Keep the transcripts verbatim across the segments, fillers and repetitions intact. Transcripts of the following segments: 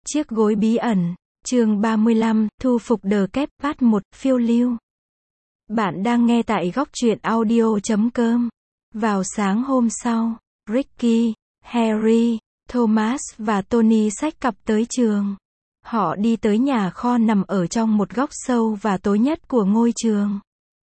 Chiếc gối bí ẩn, chương ba mươi lăm, thu phục The Kép, part một, phiêu lưu. Bạn đang nghe tại góc truyện audio chấm com. Vào sáng hôm sau, Ricky, Harry, Thomas và Tony xách cặp tới trường. Họ đi tới nhà kho nằm ở trong một góc sâu và tối nhất của ngôi trường.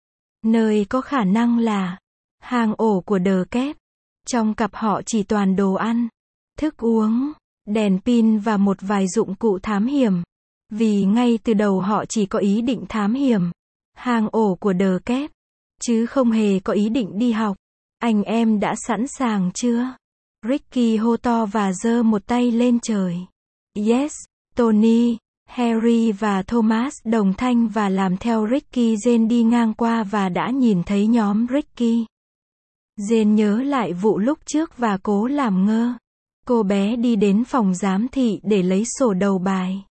Nơi có khả năng là hang ổ của The Kép. Trong cặp họ chỉ toàn đồ ăn, thức uống, đèn pin và một vài dụng cụ thám hiểm. Vì ngay từ đầu họ chỉ có ý định thám hiểm hang ổ của The Kép, chứ không hề có ý định đi học. Anh em đã sẵn sàng chưa? Ricky hô to và giơ một tay lên trời. Yes, Tony, Harry và Thomas đồng thanh và làm theo Ricky. Jane đi ngang qua và đã nhìn thấy nhóm Ricky. Jane nhớ lại vụ lúc trước và cố làm ngơ. Cô bé đi đến phòng giám thị để lấy sổ đầu bài.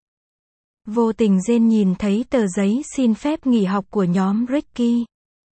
Vô tình Jane nhìn thấy tờ giấy xin phép nghỉ học của nhóm Ricky.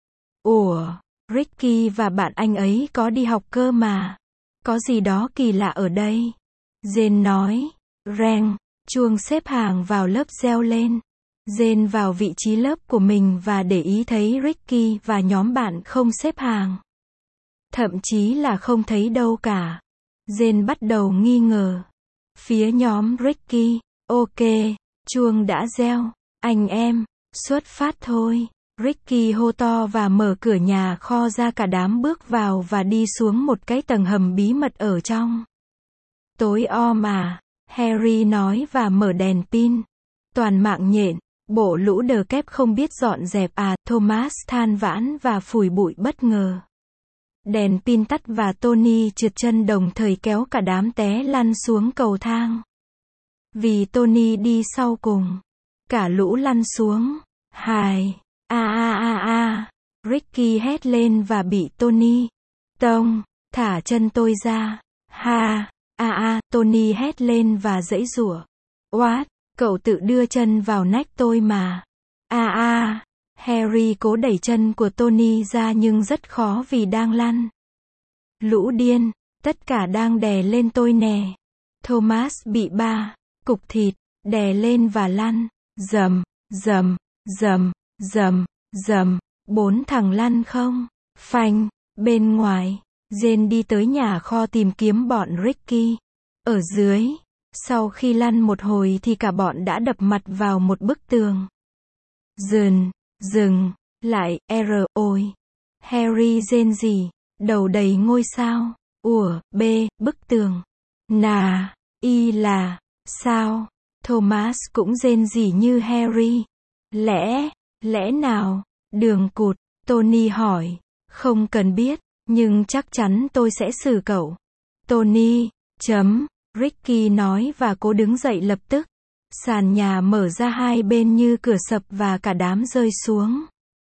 Ủa, Ricky và bạn anh ấy có đi học cơ mà. Có gì đó kỳ lạ ở đây. Jane nói. Reng, chuông xếp hàng vào lớp reo lên. Jane vào vị trí lớp của mình và để ý thấy Ricky và nhóm bạn không xếp hàng. Thậm chí là không thấy đâu cả. Jane bắt đầu nghi ngờ. Phía nhóm Ricky, ok, chuông đã reo, anh em, xuất phát thôi. Ricky hô to và mở cửa nhà kho ra. Cả đám bước vào và đi xuống một cái tầng hầm bí mật ở trong. Tối om à, Harry nói và mở đèn pin. Toàn mạng nhện, bộ lũ The Kép không biết dọn dẹp à, Thomas than vãn và phủi bụi bất ngờ. Đèn pin tắt và Tony trượt chân đồng thời kéo cả đám té lăn xuống cầu thang. Vì Tony đi sau cùng, cả lũ lăn xuống. Hài, a a a a, Ricky hét lên và bị Tony tông, thả chân tôi ra. Ha, a a, Tony hét lên và giãy giụa. What, cậu tự đưa chân vào nách tôi mà. A a. Harry cố đẩy chân của Tony ra nhưng rất khó vì đang lăn. Lũ điên, tất cả đang đè lên tôi nè. Thomas bị ba cục thịt đè lên và lăn. Dầm, dầm, dầm, dầm, dầm. Bốn thằng lăn không phanh. Bên ngoài, Jane đi tới nhà kho tìm kiếm bọn Ricky. Ở dưới, sau khi lăn một hồi thì cả bọn đã đập mặt vào một bức tường. Dừng. Dừng, lại, R, ôi. Harry rên rỉ, đầu đầy ngôi sao. Ủa, B, bức tường. Nà, Y là, sao? Thomas cũng rên rỉ như Harry. Lẽ, lẽ nào, đường cụt, Tony hỏi. Không cần biết, nhưng chắc chắn tôi sẽ xử cậu. Tony, chấm, Ricky nói và cố đứng dậy lập tức. Sàn nhà mở ra hai bên như cửa sập và cả đám rơi xuống.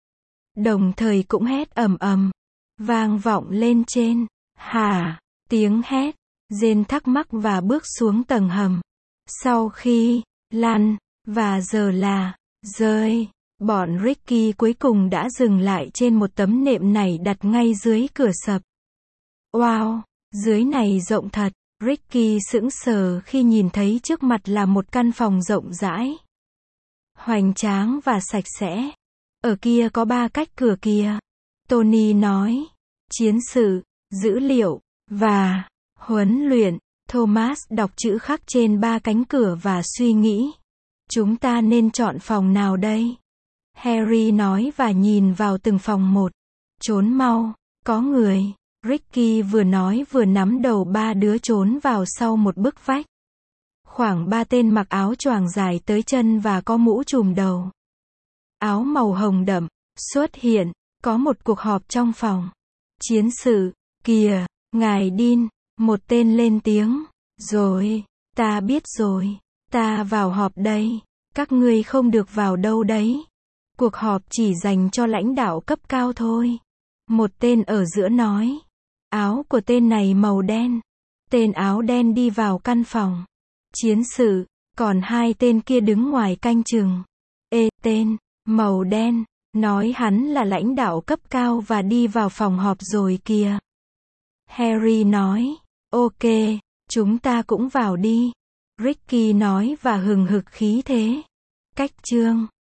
Đồng thời cũng hét ầm ầm, vang vọng lên trên. Hả? Tiếng hét. Jane thắc mắc và bước xuống tầng hầm. Sau khi lăn, và giờ là rơi, bọn Ricky cuối cùng đã dừng lại trên một tấm nệm nảy đặt ngay dưới cửa sập. Wow, dưới này rộng thật. Ricky sững sờ khi nhìn thấy trước mặt là một căn phòng rộng rãi, hoành tráng và sạch sẽ. Ở kia có ba cách cửa kìa. Tony nói. Chiến sự, dữ liệu, và huấn luyện. Thomas đọc chữ khắc trên ba cánh cửa và suy nghĩ. Chúng ta nên chọn phòng nào đây? Harry nói và nhìn vào từng phòng một. Trốn mau, có người. Ricky vừa nói vừa nắm đầu ba đứa trốn vào sau một bức vách. Khoảng ba tên mặc áo choàng dài tới chân và có mũ trùm đầu. Áo màu hồng đậm, xuất hiện, có một cuộc họp trong phòng. Chiến sự, kìa, ngài Dean, một tên lên tiếng. Rồi, ta biết rồi, ta vào họp đây, các ngươi không được vào đâu đấy. Cuộc họp chỉ dành cho lãnh đạo cấp cao thôi. Một tên ở giữa nói. Áo của tên này màu đen. Tên áo đen đi vào căn phòng. Chiến sự, còn hai tên kia đứng ngoài canh chừng. Ê, tên màu đen, nói hắn là lãnh đạo cấp cao và đi vào phòng họp rồi kìa. Harry nói. Ok, chúng ta cũng vào đi. Ricky nói và hừng hực khí thế. Cách chương